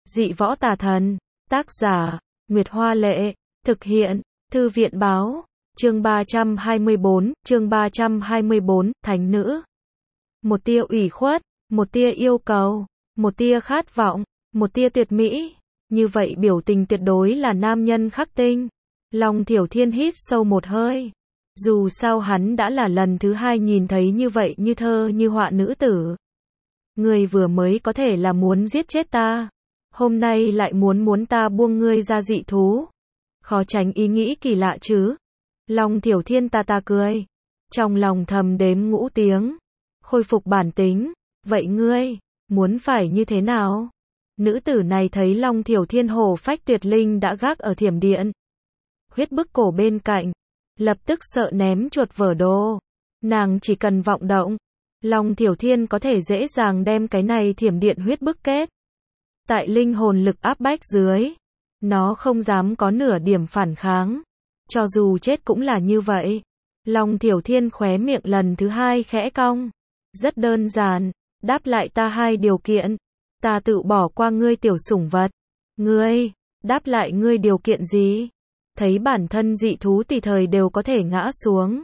Dị võ tà thần. Tác giả, Nguyệt Hoa Lệ. Thực hiện, Thư viện Báo. Chương 324, Thánh nữ. Một tia ủy khuất, một tia yêu cầu, một tia khát vọng, một tia tuyệt mỹ. Như vậy biểu tình tuyệt đối là nam nhân khắc tinh. Long Thiểu Thiên hít sâu một hơi. Dù sao hắn đã là lần thứ hai nhìn thấy như vậy như thơ như họa nữ tử. Ngươi vừa mới có thể là muốn giết chết ta. Hôm nay lại muốn ta buông ngươi ra dị thú. Khó tránh ý nghĩ kỳ lạ chứ. Long Thiểu Thiên ta cười. Trong lòng thầm đếm ngũ tiếng. Khôi phục bản tính. Vậy ngươi, muốn phải như thế nào? Nữ tử này thấy Long Thiểu Thiên hổ phách tuyệt linh đã gác ở thiểm điện. Huyết bức cổ bên cạnh. Lập tức sợ ném chuột vở đồ. Nàng chỉ cần vọng động. Long Thiểu Thiên có thể dễ dàng đem cái này thiểm điện huyết bức kết. Tại linh hồn lực áp bách dưới. Nó không dám có nửa điểm phản kháng. Cho dù chết cũng là như vậy. Long Thiểu Thiên khóe miệng lần thứ hai khẽ cong. Rất đơn giản. Đáp lại ta hai điều kiện. Ta tự bỏ qua ngươi tiểu sủng vật. Ngươi, đáp lại ngươi điều kiện gì? Thấy bản thân dị thú tùy thời đều có thể ngã xuống.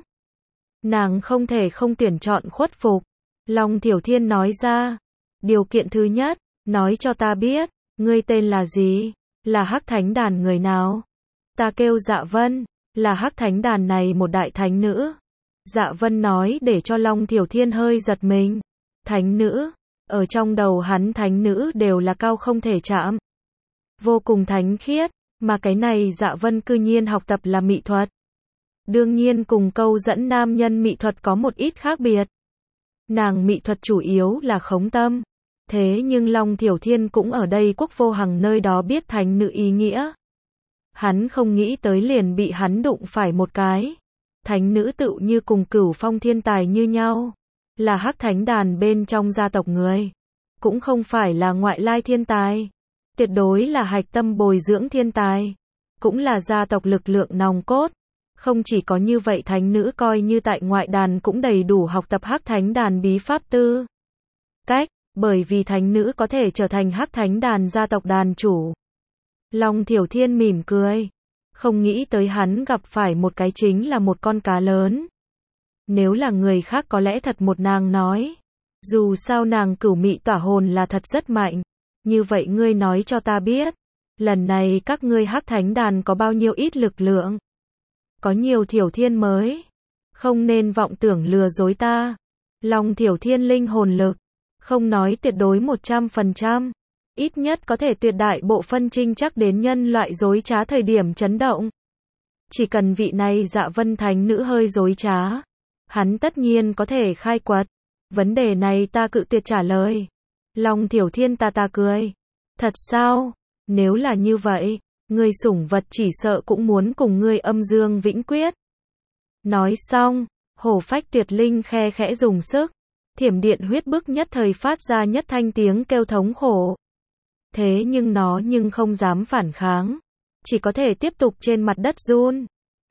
Nàng không thể không tuyển chọn khuất phục. Long Thiểu Thiên nói ra. Điều kiện thứ nhất, nói cho ta biết, ngươi tên là gì? Là Hắc Thánh Đàn người nào? Ta kêu Dạ Vân, là Hắc Thánh Đàn này một đại thánh nữ. Dạ Vân nói để cho Long Thiểu Thiên hơi giật mình. Thánh nữ, ở trong đầu hắn thánh nữ đều là cao không thể chạm. Vô cùng thánh khiết, mà cái này Dạ Vân cư nhiên học tập là mỹ thuật. Đương nhiên cùng câu dẫn nam nhân mỹ thuật có một ít khác biệt. Nàng mỹ thuật chủ yếu là khống tâm. Thế nhưng Long Thiểu Thiên cũng ở đây Quốc Vô Hằng nơi đó biết thánh nữ ý nghĩa. Hắn không nghĩ tới liền bị hắn đụng phải một cái. Thánh nữ tựu như cùng Cửu Phong thiên tài như nhau. Là Hắc Thánh Đàn bên trong gia tộc người. Cũng không phải là ngoại lai thiên tài. Tuyệt đối là hạch tâm bồi dưỡng thiên tài. Cũng là gia tộc lực lượng nòng cốt. Không chỉ có như vậy thánh nữ coi như tại ngoại đàn cũng đầy đủ học tập Hắc Thánh Đàn bí pháp tư. Cách, bởi vì thánh nữ có thể trở thành Hắc Thánh Đàn gia tộc đàn chủ. Long Thiểu Thiên mỉm cười. Không nghĩ tới hắn gặp phải một cái chính là một con cá lớn. Nếu là người khác có lẽ thật một nàng nói. Dù sao nàng cửu mị tỏa hồn là thật rất mạnh. Như vậy ngươi nói cho ta biết. Lần này các ngươi Hắc Thánh Đàn có bao nhiêu ít lực lượng? Có nhiều Thiểu Thiên mới. Không nên vọng tưởng lừa dối ta. Long Thiểu Thiên linh hồn lực. Không nói tuyệt đối 100%. Ít nhất có thể tuyệt đại bộ phân trinh chắc đến nhân loại dối trá thời điểm chấn động. Chỉ cần vị này Dạ Vân thánh nữ hơi dối trá. Hắn tất nhiên có thể khai quật. Vấn đề này ta cự tuyệt trả lời. Long Thiểu Thiên ta cười. Thật sao? Nếu là như vậy, ngươi sủng vật chỉ sợ cũng muốn cùng ngươi âm dương vĩnh quyết. Nói xong, hổ phách tuyệt linh khe khẽ dùng sức. Thiểm điện huyết bức nhất thời phát ra nhất thanh tiếng kêu thống khổ. Thế nhưng nó không dám phản kháng. Chỉ có thể tiếp tục trên mặt đất run.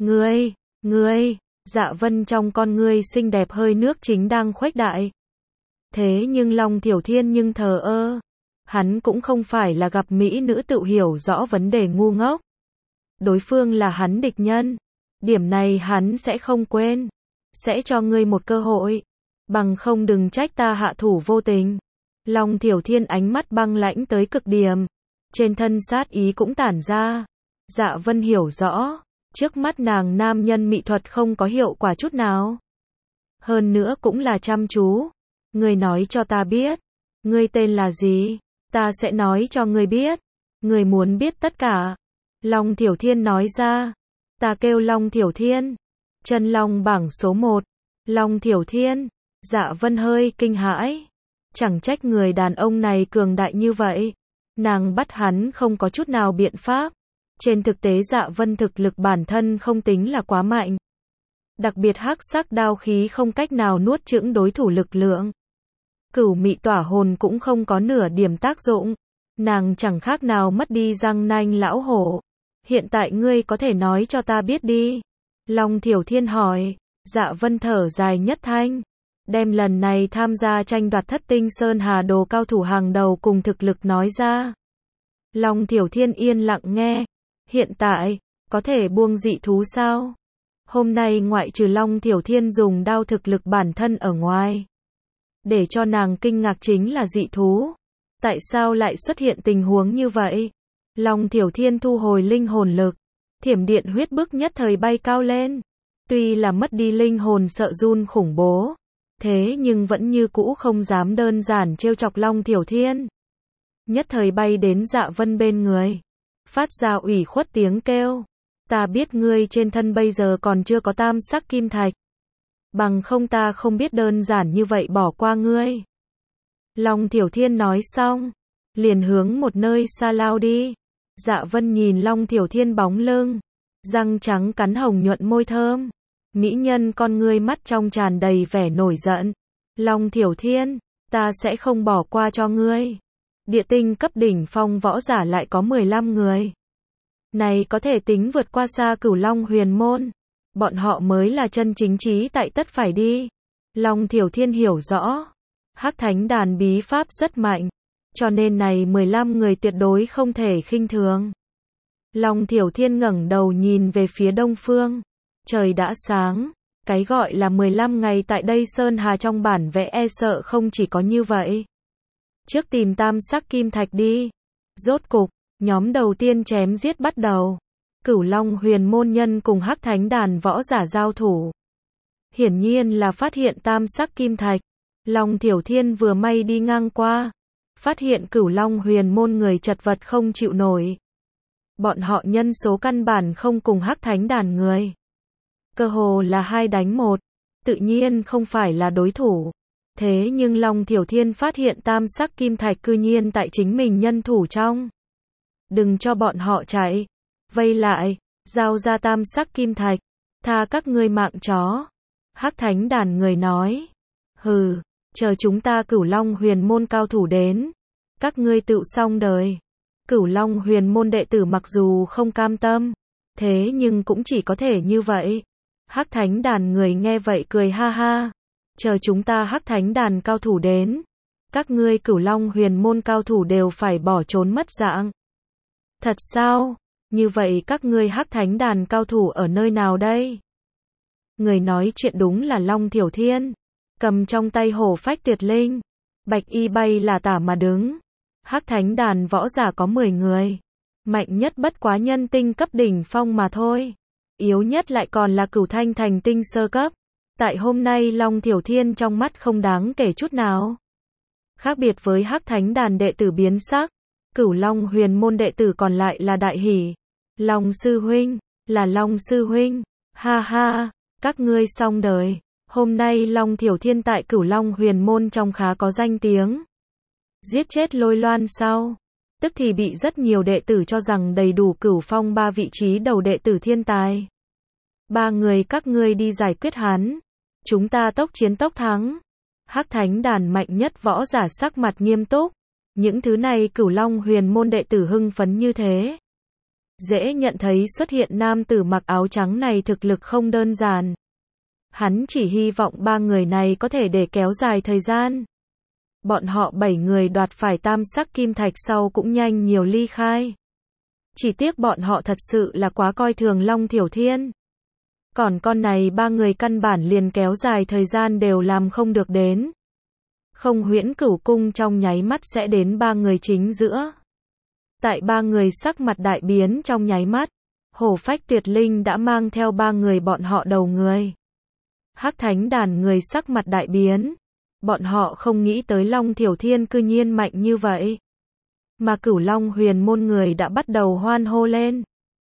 Ngươi, Dạ Vân trong con ngươi xinh đẹp hơi nước chính đang khuếch đại. Thế nhưng Long Thiểu Thiên thờ ơ. Hắn cũng không phải là gặp mỹ nữ tự hiểu rõ vấn đề ngu ngốc. Đối phương là hắn địch nhân. Điểm này hắn sẽ không quên. Sẽ cho ngươi một cơ hội. Bằng không đừng trách ta hạ thủ vô tình. Long Thiểu Thiên ánh mắt băng lãnh tới cực điểm. Trên thân sát ý cũng tản ra. Dạ Vân hiểu rõ. Trước mắt nàng nam nhân mỹ thuật không có hiệu quả chút nào. Hơn nữa cũng là chăm chú. Ngươi nói cho ta biết. Ngươi tên là gì? Ta sẽ nói cho ngươi biết. Ngươi muốn biết tất cả. Long Thiểu Thiên nói ra. Ta kêu Long Thiểu Thiên. Chân long bảng số 1. Long Thiểu Thiên. Dạ Vân hơi kinh hãi. Chẳng trách người đàn ông này cường đại như vậy. Nàng bắt hắn không có chút nào biện pháp. Trên thực tế Dạ Vân thực lực bản thân không tính là quá mạnh. Đặc biệt hắc sắc đao khí không cách nào nuốt chửng đối thủ lực lượng. Cửu mị tỏa hồn cũng không có nửa điểm tác dụng. Nàng chẳng khác nào mất đi răng nanh lão hổ. Hiện tại ngươi có thể nói cho ta biết đi. Long Thiểu Thiên hỏi. Dạ Vân thở dài nhất thanh. Đem lần này tham gia tranh đoạt Thất Tinh Sơn Hà Đồ cao thủ hàng đầu cùng thực lực nói ra. Long Thiểu Thiên yên lặng nghe. Hiện tại, có thể buông dị thú sao? Hôm nay ngoại trừ Long Thiểu Thiên dùng đao thực lực bản thân ở ngoài. Để cho nàng kinh ngạc chính là dị thú. Tại sao lại xuất hiện tình huống như vậy? Long Thiểu Thiên thu hồi linh hồn lực. Thiểm điện huyết bức nhất thời bay cao lên. Tuy là mất đi linh hồn sợ run khủng bố. Thế nhưng vẫn như cũ không dám đơn giản trêu chọc Long Thiểu Thiên. Nhất thời bay đến Dạ Vân bên người. Phát ra ủy khuất tiếng kêu. Ta biết ngươi trên thân bây giờ còn chưa có tam sắc kim thạch. Bằng không ta không biết đơn giản như vậy bỏ qua ngươi. Long Thiểu Thiên nói xong. Liền hướng một nơi xa lao đi. Dạ Vân nhìn Long Thiểu Thiên bóng lưng. Răng trắng cắn hồng nhuận môi thơm. Mỹ nhân con ngươi mắt trong tràn đầy vẻ nổi giận. Long Thiểu Thiên, ta sẽ không bỏ qua cho ngươi. Địa tinh cấp đỉnh phong võ giả lại có 15 người. Này có thể tính vượt qua xa Cửu Long Huyền Môn. Bọn họ mới là chân chính chí tại tất phải đi. Long Thiểu Thiên hiểu rõ. Hắc Thánh Đàn bí pháp rất mạnh. Cho nên này 15 người tuyệt đối không thể khinh thường. Long Thiểu Thiên ngẩng đầu nhìn về phía đông phương. Trời đã sáng. Cái gọi là 15 ngày tại đây Sơn Hà trong bản vẽ e sợ không chỉ có như vậy. Trước tìm tam sắc kim thạch đi. Rốt cục, nhóm đầu tiên chém giết bắt đầu. Cửu Long Huyền Môn nhân cùng Hắc Thánh Đàn võ giả giao thủ. Hiển nhiên là phát hiện tam sắc kim thạch. Long Thiểu Thiên vừa may đi ngang qua. Phát hiện Cửu Long Huyền Môn người chật vật không chịu nổi. Bọn họ nhân số căn bản không cùng Hắc Thánh Đàn người. Cơ hồ là 2 đánh 1. Tự nhiên không phải là đối thủ. Thế nhưng Long Thiểu Thiên phát hiện tam sắc kim thạch cư nhiên tại chính mình nhân thủ trong. Đừng cho bọn họ chạy. Vây lại. Giao ra tam sắc kim thạch. Tha các ngươi mạng chó. Hắc Thánh Đàn người nói. Hừ. Chờ chúng ta Cửu Long Huyền Môn cao thủ đến. Các ngươi tự xong đời. Cửu Long Huyền Môn đệ tử mặc dù không cam tâm. Thế nhưng cũng chỉ có thể như vậy. Hắc Thánh Đàn người nghe vậy cười ha ha. Chờ chúng ta Hắc Thánh Đàn cao thủ đến. Các ngươi Cửu Long Huyền Môn cao thủ đều phải bỏ trốn mất dạng. Thật sao? Như vậy các ngươi Hắc Thánh Đàn cao thủ ở nơi nào đây? Người nói chuyện đúng là Long Thiểu Thiên. Cầm trong tay hổ phách tuyệt linh. Bạch y bay là tả mà đứng. Hắc Thánh Đàn võ giả có 10 người. Mạnh nhất bất quá nhân tinh cấp đỉnh phong mà thôi. Yếu nhất lại còn là Cửu Thanh thành tinh sơ cấp. Tại hôm nay Long Thiểu Thiên trong mắt không đáng kể chút nào. Khác biệt với Hắc Thánh Đàn đệ tử biến sắc. Cửu Long Huyền Môn đệ tử còn lại là đại hỉ. Long sư huynh, là Long sư huynh. Ha ha, các ngươi xong đời. Hôm nay Long Thiểu Thiên tại Cửu Long Huyền Môn trong khá có danh tiếng. Giết chết Lôi Loan sau. Tức thì bị rất nhiều đệ tử cho rằng đầy đủ Cửu Phong 3 vị trí đầu đệ tử thiên tài. 3 người các ngươi đi giải quyết hắn. Chúng ta tốc chiến tốc thắng. Hắc Thánh Đàn mạnh nhất võ giả sắc mặt nghiêm túc. Những thứ này Cửu Long Huyền Môn đệ tử hưng phấn như thế. Dễ nhận thấy xuất hiện nam tử mặc áo trắng này thực lực không đơn giản. Hắn chỉ hy vọng 3 người này có thể để kéo dài thời gian. Bọn họ 7 người đoạt phải tam sắc kim thạch sau cũng nhanh nhiều ly khai. Chỉ tiếc bọn họ thật sự là quá coi thường Long Thiểu Thiên. Còn con này 3 người căn bản liền kéo dài thời gian đều làm không được đến. Không Huyễn Cửu Cung trong nháy mắt sẽ đến 3 người chính giữa. Tại 3 người sắc mặt đại biến trong nháy mắt, hổ phách tuyệt linh đã mang theo 3 người bọn họ đầu người. Hắc Thánh Đàn người sắc mặt đại biến. Bọn họ không nghĩ tới Long Thiểu Thiên cư nhiên mạnh như vậy. Mà Cửu Long Huyền Môn người đã bắt đầu hoan hô lên.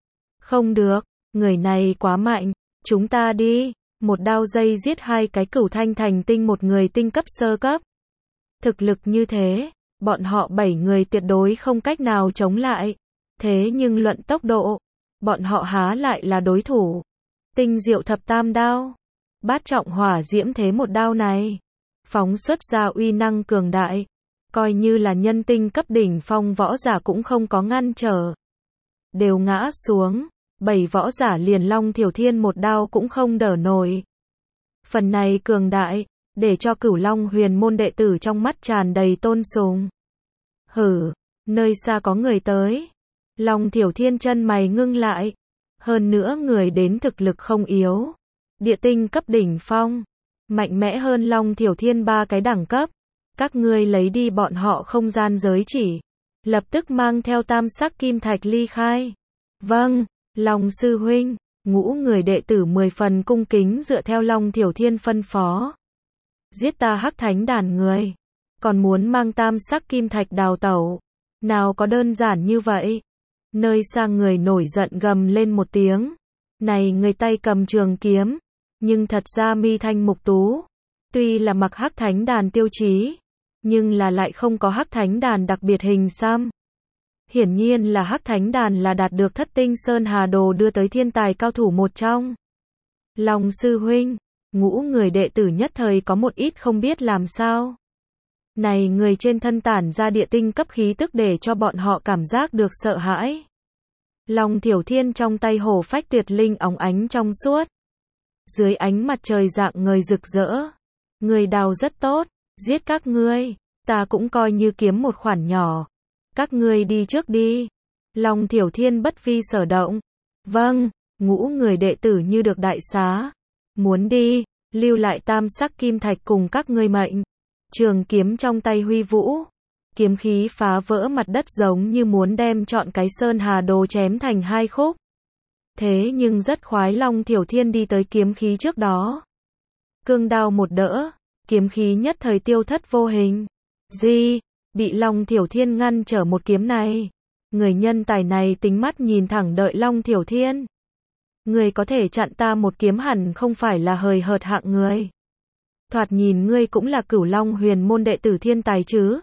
Không được, người này quá mạnh, chúng ta đi. Một đao dây giết 2 cái Cửu Thanh thành tinh một người tinh cấp sơ cấp. Thực lực như thế, bọn họ 7 người tuyệt đối không cách nào chống lại. Thế nhưng luận tốc độ, bọn họ há lại là đối thủ. Tinh diệu thập tam đao. Bát trọng hỏa diễm thế một đao này. Phóng xuất ra uy năng cường đại. Coi như là nhân tinh cấp đỉnh phong võ giả cũng không có ngăn trở. Đều ngã xuống. 7 võ giả liền Long Thiểu Thiên một đao cũng không đỡ nổi. Phần này cường đại, để cho Cửu Long Huyền Môn đệ tử trong mắt tràn đầy tôn sùng. Hử, Nơi xa có người tới. Long Thiểu Thiên chân mày ngưng lại. Hơn nữa người đến thực lực không yếu. Địa tinh cấp đỉnh phong. Mạnh mẽ hơn Long Thiểu Thiên 3 cái đẳng cấp. Các ngươi lấy đi bọn họ không gian giới chỉ. Lập tức mang theo tam sắc kim thạch ly khai. Vâng, Long sư huynh. Ngũ người đệ tử 10 phần cung kính dựa theo Long Thiểu Thiên phân phó. Giết ta Hắc Thánh đàn người. Còn muốn mang tam sắc kim thạch đào tẩu. Nào có đơn giản như vậy. Nơi xa người nổi giận gầm lên một tiếng. Này người tay cầm trường kiếm. Nhưng thật ra mi thanh mục tú. Tuy là mặc Hắc Thánh đàn tiêu chí. Nhưng là lại không có Hắc Thánh đàn đặc biệt hình xăm. Hiển nhiên là Hắc Thánh đàn là đạt được Thất Tinh Sơn Hà Đồ đưa tới thiên tài cao thủ một trong. Long sư huynh. Ngũ người đệ tử nhất thời có một ít không biết làm sao. Này người trên thân tản ra địa tinh cấp khí tức để cho bọn họ cảm giác được sợ hãi. Long Thiểu Thiên trong tay hổ phách tuyệt linh óng ánh trong suốt. Dưới ánh mặt trời dạng ngời rực rỡ. Người đào rất tốt, giết các ngươi, ta cũng coi như kiếm một khoản nhỏ. Các ngươi đi trước đi. Long Thiểu Thiên bất vi sở động. Vâng, ngũ người đệ tử như được đại xá. Muốn đi, lưu lại tam sắc kim thạch cùng các ngươi mệnh. Trường kiếm trong tay huy vũ. Kiếm khí phá vỡ mặt đất giống như muốn đem trọn cái Sơn Hà Đồ chém thành hai khúc. Thế nhưng rất khoái Long Thiểu Thiên đi tới kiếm khí trước đó. Cương đao một đỡ, kiếm khí nhất thời tiêu thất vô hình. Gì? Bị Long Thiểu Thiên ngăn trở một kiếm này. Người nhân tài này tính mắt nhìn thẳng đợi Long Thiểu Thiên. Người có thể chặn ta một kiếm hẳn không phải là hời hợt hạng người. Thoạt nhìn ngươi cũng là Cửu Long huyền môn đệ tử thiên tài chứ.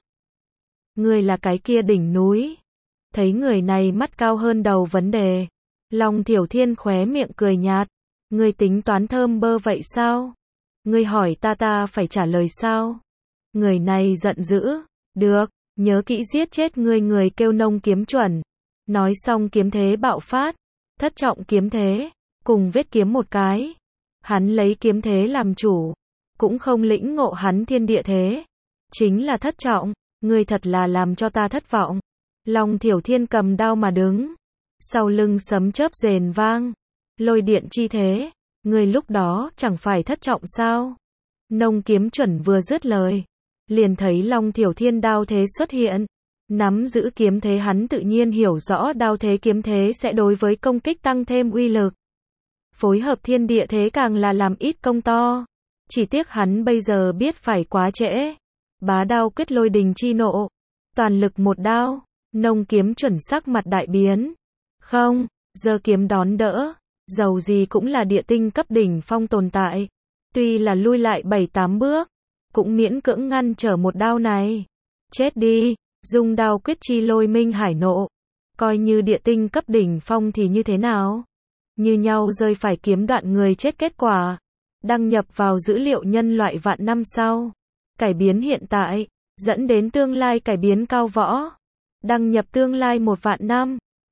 Ngươi là cái kia đỉnh núi. Thấy người này mắt cao hơn đầu vấn đề. Long Thiểu Thiên khóe miệng cười nhạt. Ngươi tính toán thơm bơ vậy sao? Ngươi hỏi ta phải trả lời sao? Người này giận dữ. Được, nhớ kỹ giết chết ngươi, người kêu nông kiếm chuẩn. Nói xong kiếm thế bạo phát. Thất trọng kiếm thế. Cùng vết kiếm một cái. Hắn lấy kiếm thế làm chủ. Cũng không lĩnh ngộ hắn thiên địa thế. Chính là thất trọng. Ngươi thật là làm cho ta thất vọng. Long Thiểu Thiên cầm đao mà đứng. Sau lưng sấm chớp rền vang. Lôi điện chi thế. Ngươi lúc đó chẳng phải thất trọng sao? Nông kiếm chuẩn vừa dứt lời. Liền thấy Long Thiểu Thiên đao thế xuất hiện. Nắm giữ kiếm thế hắn tự nhiên hiểu rõ đao thế kiếm thế sẽ đối với công kích tăng thêm uy lực. Phối hợp thiên địa thế càng là làm ít công to. Chỉ tiếc hắn bây giờ biết phải quá trễ. Bá đao quyết lôi đình chi nộ. Toàn lực một đao. Nông kiếm chuẩn sắc mặt đại biến. Không, giơ kiếm đón đỡ. Dầu gì cũng là địa tinh cấp đỉnh phong tồn tại. Tuy là lui lại 7-8 bước. Cũng miễn cưỡng ngăn trở một đao này. Chết đi, dung đao quyết chi lôi minh hải nộ. Coi như địa tinh cấp đỉnh phong thì như thế nào? Như nhau rơi phải kiếm đoạn người chết kết quả. Đăng nhập vào dữ liệu nhân loại vạn năm sau. Cải biến hiện tại, dẫn đến tương lai cải biến cao võ. Đăng nhập tương lai 1 vạn năm.